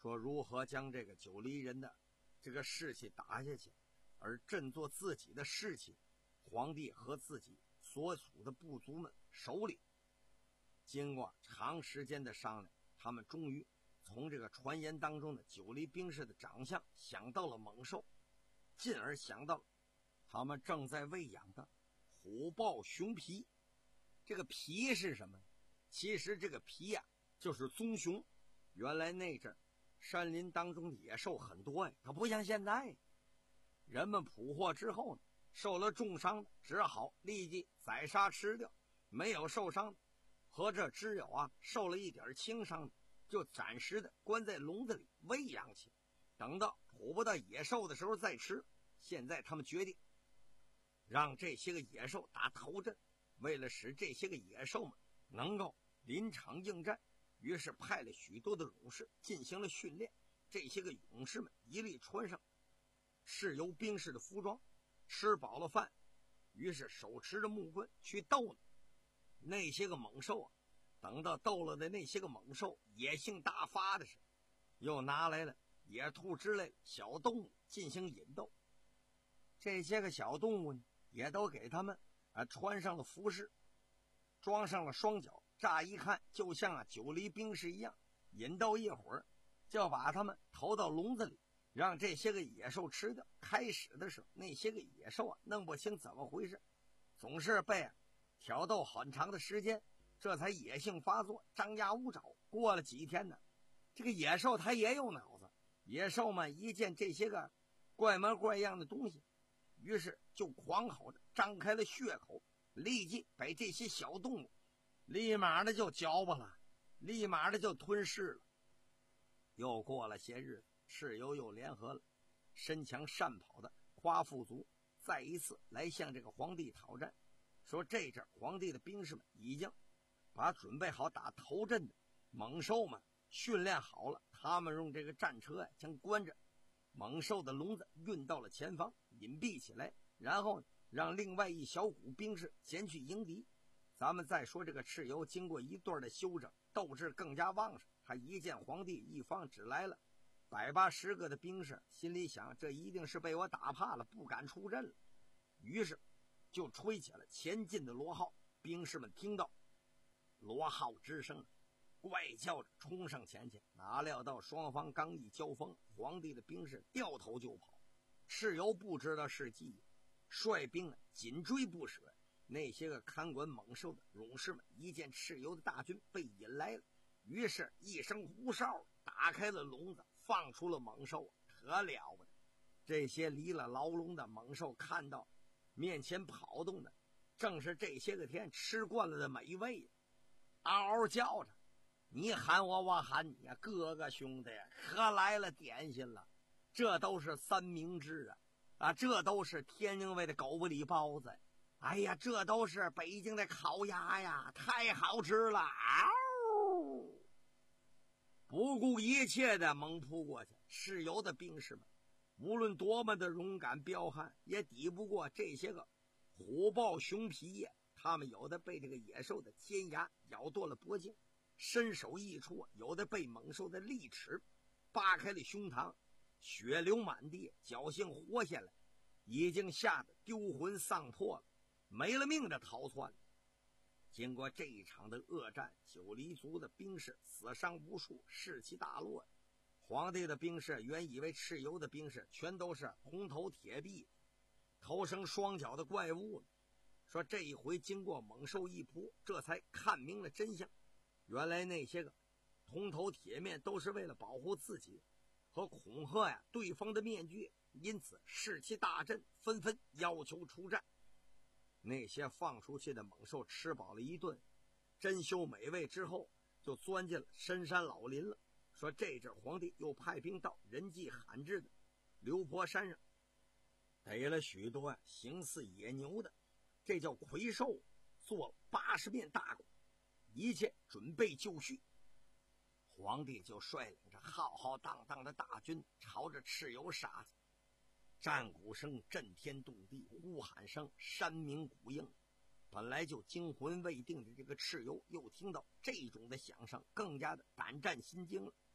说如何将这个九黎人的这个士气打下去，而振作自己的士气。皇帝和自己所属的部族们首领经过长时间的商量，他们终于从这个传言当中的九黎兵士的长相想到了猛兽，进而想到了他们正在喂养的虎豹熊皮。这个皮是什么？其实这个皮呀、啊、就是棕熊。原来那阵山林当中的野兽很多呀，它不像现在，人们捕获之后呢，受了重伤的只好立即宰杀吃掉，没有受伤的和这只有啊受了一点轻伤的就暂时的关在笼子里喂养起，等到捕不到野兽的时候再吃。现在他们决定让这些个野兽打头阵，为了使这些个野兽们能够临场应战，于是派了许多的勇士进行了训练。这些个勇士们一律穿上蚩尤兵士的服装，吃饱了饭，于是手持着木棍去斗了那些个猛兽啊。等到斗了的那些个猛兽野性大发的时候，又拿来了野兔之类的小动物进行引斗。这些个小动物呢，也都给他们啊穿上了服饰，装上了双脚，乍一看就像啊九黎兵士一样。引斗一会儿，就把他们投到笼子里，让这些个野兽吃掉。开始的时候，那些个野兽啊弄不清怎么回事，总是被啊挑逗很长的时间，这才野性发作，张牙舞爪。过了几天呢，这个野兽它也有脑子，野兽们一见这些个怪模怪样的东西，于是就狂吼着张开了血口，立即被这些小动物立马的就嚼巴了，立马的就吞噬了。又过了些日子，蚩尤又联合了身强善跑的夸父族，再一次来向这个皇帝讨战，说这阵皇帝的兵士们已经把准备好打头阵的猛兽们训练好了，他们用这个战车呀、啊、将关着猛兽的笼子运到了前方，隐蔽起来，然后让另外一小股兵士前去迎敌。咱们再说这个蚩尤经过一段的休整，斗志更加旺盛。他一见皇帝一方只来了百八十个的兵士，心里想这一定是被我打怕了，不敢出阵了，于是就吹起了前进的锣号。兵士们听到锣号之声，怪叫着冲上前去，哪料到双方刚一交锋，皇帝的兵士掉头就跑。蚩尤不知道是计，率兵紧追不舍。那些个看管猛兽的勇士们一见蚩尤的大军被引来了，于是一声呼哨，打开了笼子，放出了猛兽。可了不得，这些离了牢笼的猛兽看到面前跑动的正是这些个天吃惯了的美味，嗷嗷叫着，你喊我我喊你啊，哥哥兄弟可来了点心了，这都是三明治啊啊，这都是天津卫的狗不理包子，哎呀，这都是北京的烤鸭呀，太好吃了！嗷！不顾一切的猛扑过去。蚩尤的兵士们无论多么的勇敢彪悍，也抵不过这些个虎豹熊皮呀。他们有的被这个野兽的尖牙咬断了脖颈，伸手一戳，有的被猛兽的利齿扒开了胸膛，血流满地，侥幸活下来，已经吓得丢魂丧魄了，没了命的逃窜。经过这一场的恶战，九黎族的兵士死伤无数，士气大落。皇帝的兵士原以为蚩尤的兵士全都是红头铁臂头生双脚的怪物呢，说这一回经过猛兽一扑，这才看明了真相。原来那些个铜头铁面都是为了保护自己和恐吓呀对方的面具，因此士气大振，纷纷要求出战。那些放出去的猛兽吃饱了一顿珍馐美味之后，就钻进了深山老林了。说这阵皇帝又派兵到人迹罕至的流坡山上，逮了许多形似野牛的，这叫魁兽，做了八十面大鼓，一切准备就绪。皇帝就率领着浩浩荡荡的大军朝着蚩尤杀去，战鼓声震天动地，呼喊声山鸣谷应。本来就惊魂未定的这个蚩尤，又听到这种的响声，更加的胆战心惊了。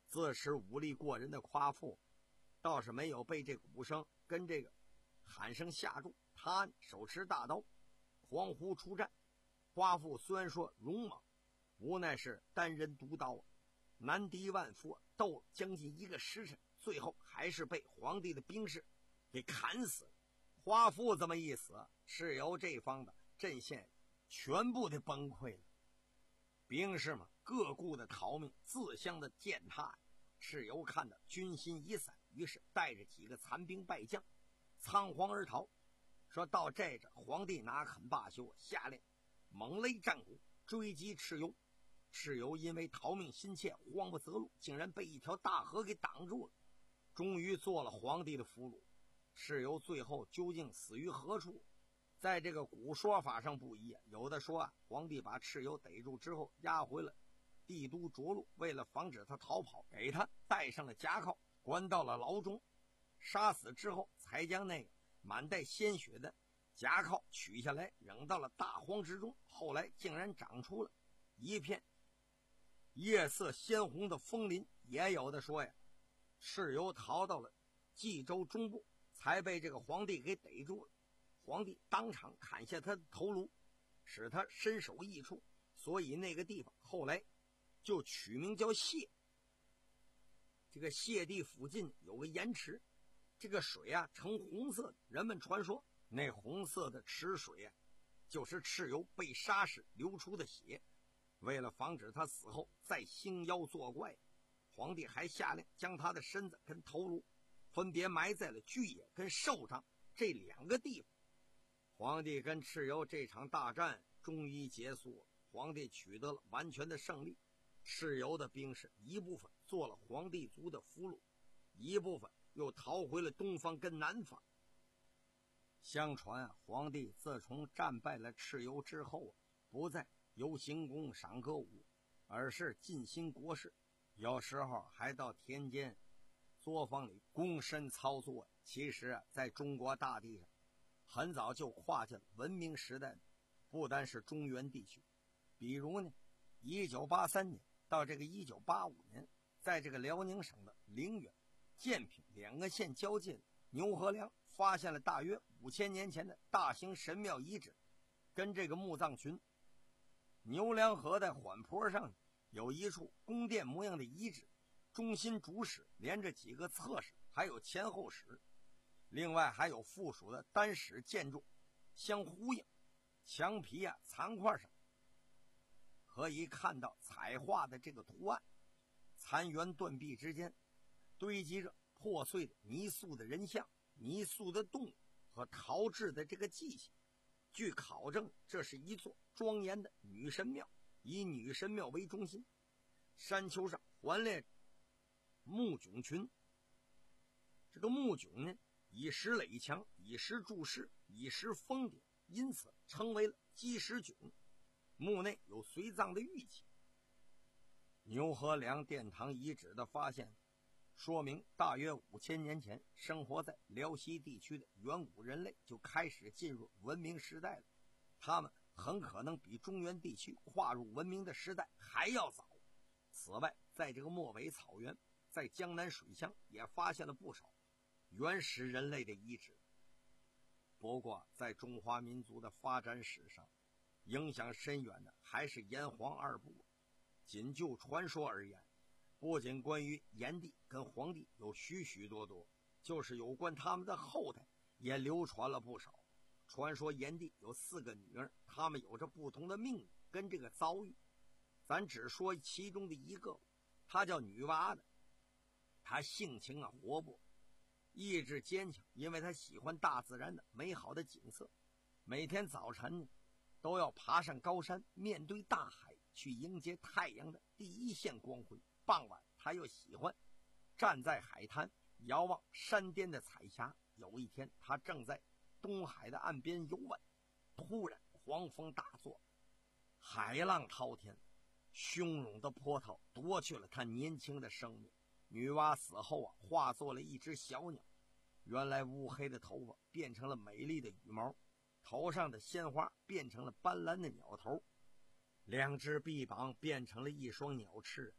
自恃武力过人的夸父，倒是没有被这鼓声跟这个喊声吓住。他手持大刀，狂呼出战。夸父虽然说勇猛，无奈是单人独刀，难敌万夫，斗了将近一个时辰，最后还是被皇帝的兵士给砍死了。夸父这么一死，蚩尤这方的阵线全部的崩溃了。兵士们各顾的逃命，自相的践踏。蚩尤看到军心已散，于是带着几个残兵败将仓皇而逃。说到这着，皇帝哪肯罢休，下令猛擂战鼓，追击蚩尤。蚩尤因为逃命心切，慌不择路，竟然被一条大河给挡住了，终于做了皇帝的俘虏。蚩尤最后究竟死于何处，在这个古说法上不一，有的说啊，皇帝把蚩尤逮住之后押回了帝都涿鹿，为了防止他逃跑，给他戴上了甲铐，关到了牢中。杀死之后，才将那个满带鲜血的甲铐取下来，扔到了大荒之中。后来竟然长出了一片叶色鲜红的枫林。也有的说呀，蚩尤逃到了冀州中部，才被这个皇帝给逮住了。皇帝当场砍下他的头颅，使他身首异处，所以那个地方后来就取名叫谢。这个谢地附近有个盐池，这个水啊呈红色的，人们传说那红色的池水啊，就是蚩尤被杀时流出的血。为了防止他死后再兴妖作怪，皇帝还下令将他的身子跟头颅分别埋在了巨野跟寿张这两个地方。皇帝跟蚩尤这场大战终于结束了，皇帝取得了完全的胜利。蚩尤的兵士一部分做了皇帝族的俘虏，一部分又逃回了东方跟南方。相传啊，皇帝自从战败了蚩尤之后啊，不再游行宫赏歌舞，而是尽心国事，有时候还到田间作坊里躬身操作。其实啊，在中国大地上很早就跨进了文明时代，不单是中原地区。比如呢，一九八三年到这个一九八五年，在这个辽宁省的陵远、建平两个县交界牛河梁发现了大约五千年前的大型神庙遗址跟这个墓葬群。牛梁河的缓坡上有一处宫殿模样的遗址，中心主室连着几个侧室，还有前后室，另外还有附属的单室建筑相呼应。墙皮啊残块上可以看到彩画的这个图案，残垣断壁之间堆积着破碎的泥塑的人像、泥塑的动物和陶制的这个祭器。据考证，这是一座庄严的女神庙，以女神庙为中心，山丘上环列木迥群。这个木迥呢，以石垒墙，以石筑室，以石封顶，因此称为了基石迥。墓内有随葬的玉器。牛河梁殿堂遗址的发现，说明大约五千年前生活在辽西地区的远古人类就开始进入文明时代了。他们很可能比中原地区跨入文明的时代还要早。此外，在这个漠北草原，在江南水乡也发现了不少原始人类的遗址。不过在中华民族的发展史上，影响深远的还是炎黄二部。仅就传说而言，不仅关于炎帝跟黄帝有许许多多，就是有关他们的后代也流传了不少。传说炎帝有四个女儿，她们有着不同的命运跟这个遭遇，咱只说其中的一个，她叫女娲的。她性情啊活泼，意志坚强，因为她喜欢大自然的美好的景色，每天早晨呢都要爬上高山，面对大海去迎接太阳的第一线光辉。傍晚他又喜欢站在海滩遥望山巅的彩霞。有一天他正在东海的岸边游玩，突然狂风大作，海浪滔天，汹涌的波涛夺去了他年轻的生命。女娲死后啊，化作了一只小鸟，原来乌黑的头发变成了美丽的羽毛，头上的鲜花变成了斑斓的鸟头，两只臂膀变成了一双鸟翅，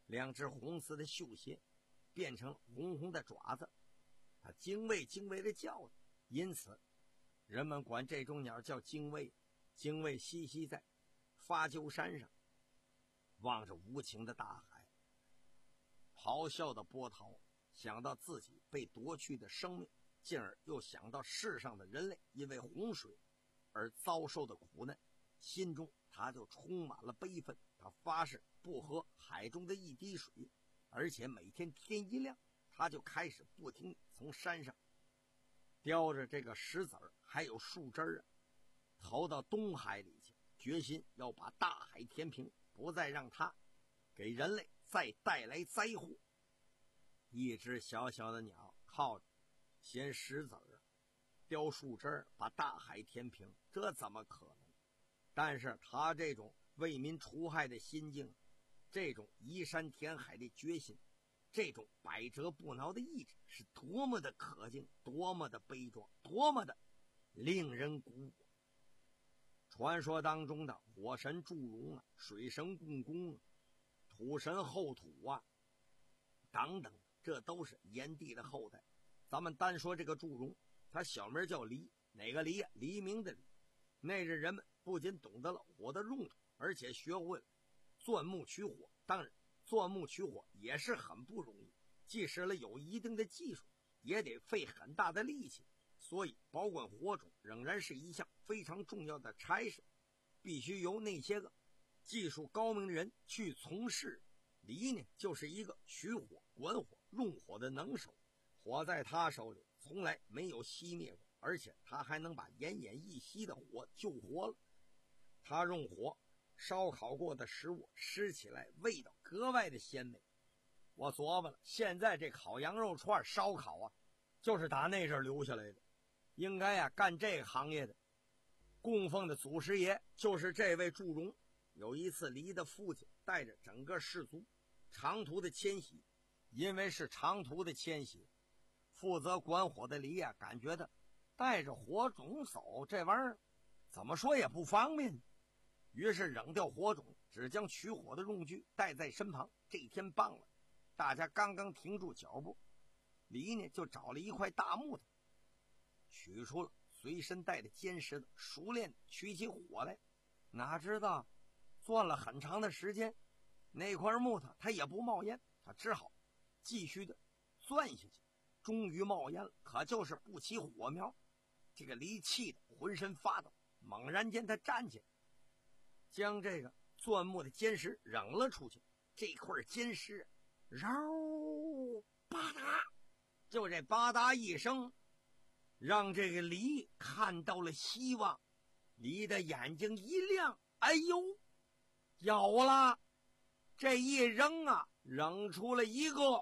两只红色的绣鞋变成了红红的爪子，它精卫精卫的叫着，因此人们管这种鸟叫精卫。精卫栖息在发鸠山上，望着无情的大海，咆哮的波涛，想到自己被夺去的生命，进而又想到世上的人类因为洪水而遭受的苦难，心中他就充满了悲愤。他发誓不喝海中的一滴水，而且每天天一亮，他就开始不停从山上叼着这个石子儿还有树枝儿啊，投到东海里去，决心要把大海填平，不再让它给人类再带来灾祸。一只小小的鸟靠着衔石子儿叼树枝儿把大海填平，这怎么可能？但是他这种为民除害的心境，这种移山填海的决心，这种百折不挠的意志，是多么的可敬，多么的悲壮，多么的令人鼓舞。传说当中的火神祝融啊，水神共工啊，土神后土啊，等等，这都是炎帝的后代。咱们单说这个祝融，他小名叫黎，哪个黎啊？黎明的黎。那日人们不仅懂得了火的用途，而且学会了钻木取火。当然，钻木取火也是很不容易，即使了有一定的技术，也得费很大的力气。所以保管火种仍然是一项非常重要的差事，必须由那些个技术高明的人去从事。黎呢，就是一个取火、管火、用火的能手，火在他手里从来没有熄灭过，而且他还能把奄奄一息的火救活了。他用火烧烤过的食物吃起来味道格外的鲜美。我琢磨了，现在这烤羊肉串烧烤啊，就是打那阵留下来的。应该呀、啊，干这个行业的供奉的祖师爷就是这位祝融。有一次，黎的父亲带着整个氏族长途的迁徙，因为是长途的迁徙，负责管火的黎啊，感觉到带着火种走这玩意儿怎么说也不方便，于是扔掉火种，只将取火的用具带在身旁。这一天傍晚，大家刚刚停住脚步，黎呢就找了一块大木头，取出了随身带的尖石头，熟练取起火来。哪知道钻了很长的时间，那块木头它也不冒烟，他只好继续的钻下去。终于冒烟了，可就是不起火苗。这个黎气的浑身发抖，猛然间他站起来，将这个钻木的尖石扔了出去。这块尖石绕吧嗒，就这吧嗒一声，让这个黎看到了希望。黎的眼睛一亮，哎呦，有了！这一扔啊，扔出了一个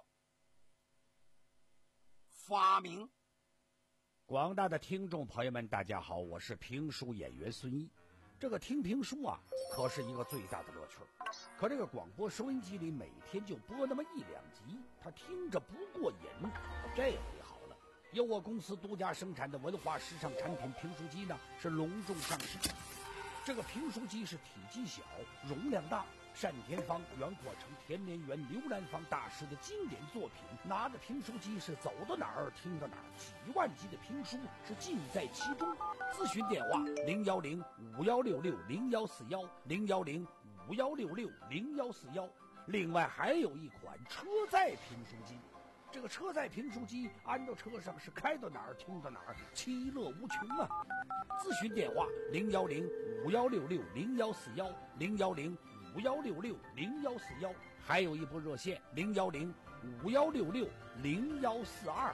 发明。 广大的听众朋友们，大家好，我是评书演员孙一。这个听评书啊，可是一个最大的乐趣。可这个广播收音机里每天就播那么一两集，他听着不过瘾。这回好了，由我公司独家生产的文化时尚产品评书机呢，是隆重上市。这个评书机是体积小，容量大，单田芳、袁阔成、田连元、刘兰芳大师的经典作品。拿着评书机是走到哪儿听到哪儿，几万集的评书是尽在其中。咨询电话零幺零五幺六六零幺四幺零幺零五幺六六零幺四幺。另外还有一款车载评书机，这个车载评书机安到车上是开到哪儿听到哪儿，其乐无穷啊！咨询电话零幺零五幺六六零幺四幺零幺零五幺六六零幺四幺，还有一部热线零幺零五幺六六零幺四二。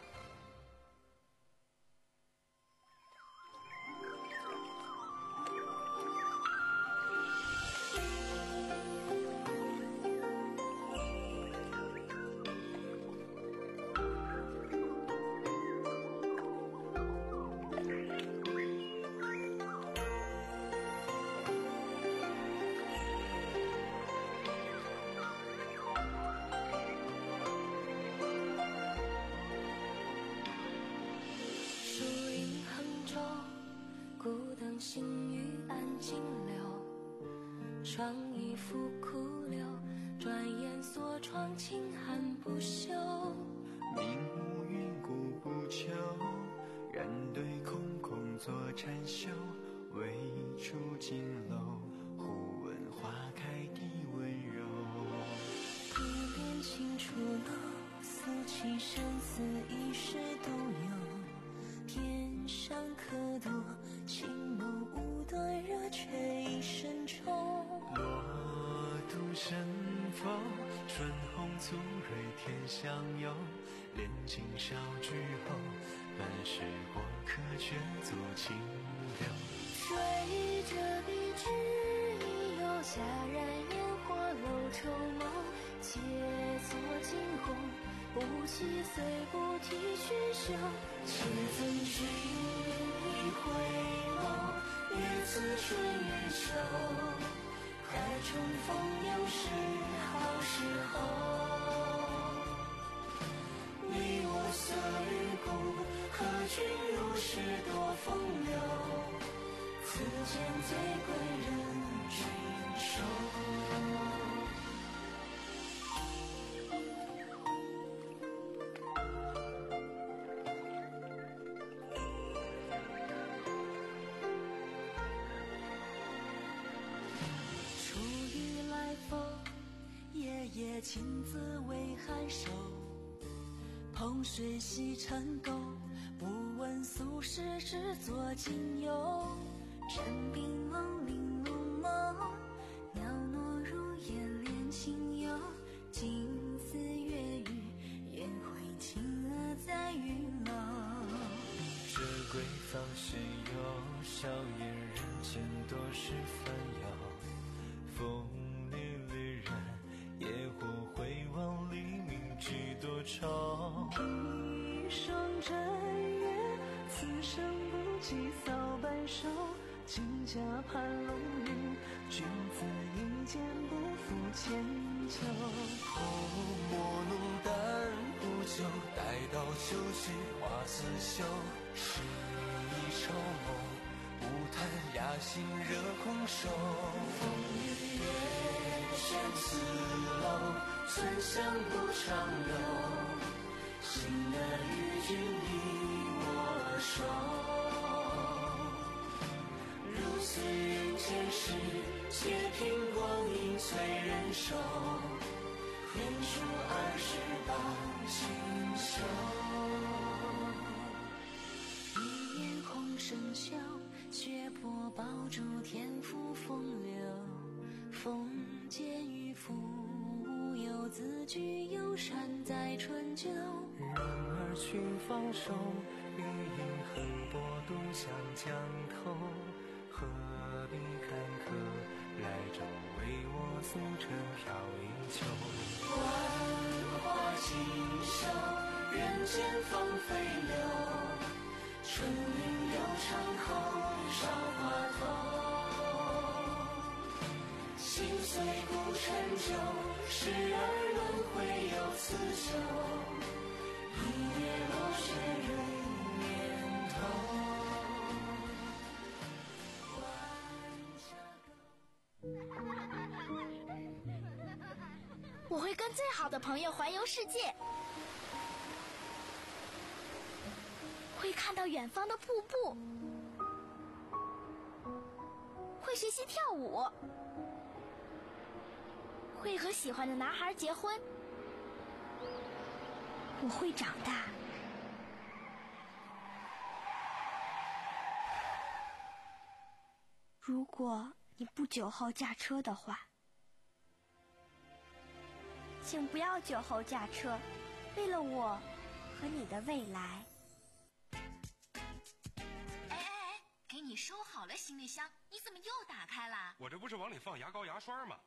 心雨安静流，窗一拂枯柳， 转眼锁窗轻寒不休。 明无云故不求，人对空空作禅修。未出金楼，忽闻花开地温柔。 一帘轻楚楼，素起山寺一世独有。天上可多，青眸无端热却一身愁。 落独神否，春红足蕊天相游。恋尽少句后，半世过客卷足清流。 水着笔直意游，霞染烟火楼愁梦。且作惊鸿，不起虽不提喧嚣。且赠君一回眸，月自春与秋。开重逢又是好时候。你我色与故，和君如是多风流。此间最贵人君收。 初遇来逢，夜夜亲自为寒手。碰水洗尘垢，不问俗事只作今游。枕冰梦玲珑梦，袅娜如烟恋情游。近似月语，约会情额在云楼。 这归芳谁有？笑言人间多是烦忧。风里旅人，野火回望黎明几多愁。 一双枕月，此生不及扫半手。金甲盘龙云，君子一见不负千秋。 后莫弄淡壶酒，待到秋去花似绣。是一愁梦，不谈雅兴惹空手。 风雨月，轩此楼，春香不长留。心得与君一握手。如此人间事，且凭光阴催人手。愿书二十八锦绣。一眼红生锈，血泊爆竹天赋风流。风见玉肤无忧，自居幽山在春秋。 然而群芳瘦，欲饮横波独向江头。何必坎坷，来朝为我素尘飘一秋。 万花锦绣，人间芳飞流。春云悠长后，韶华透。心碎古陈旧，时而轮回有此秋。一叶落雪人面头。 我会跟最好的朋友环游世界，会看到远方的瀑布，会学习跳舞，会和喜欢的男孩结婚。我会长大。如果你不酒后驾车的话，请不要酒后驾车，为了我和你的未来。 哎哎哎，给你收好了行李箱，你怎么又打开了？ 我这不是往里放牙膏牙刷吗？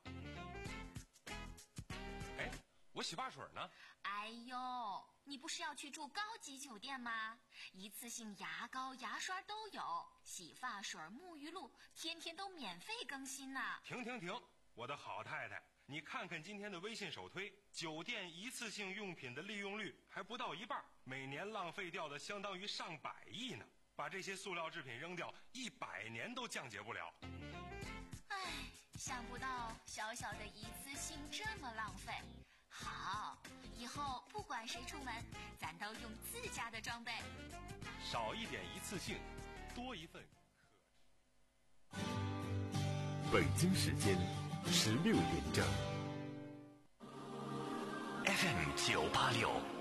哎，我洗发水呢？ 哎呦，你不是要去住高级酒店吗？一次性牙膏牙刷都有，洗发水沐浴露天天都免费更新呢。 停停停，我的好太太，你看看今天的微信首推，酒店一次性用品的利用率还不到一半，每年浪费掉的相当于上百亿呢。把这些塑料制品扔掉，一百年都降解不了。 唉，想不到小小的一次性这么浪费。好，以后不管谁出门，咱都用自家的装备。 少一点一次性，多一份。 北京时间十六点整。 F M 九八六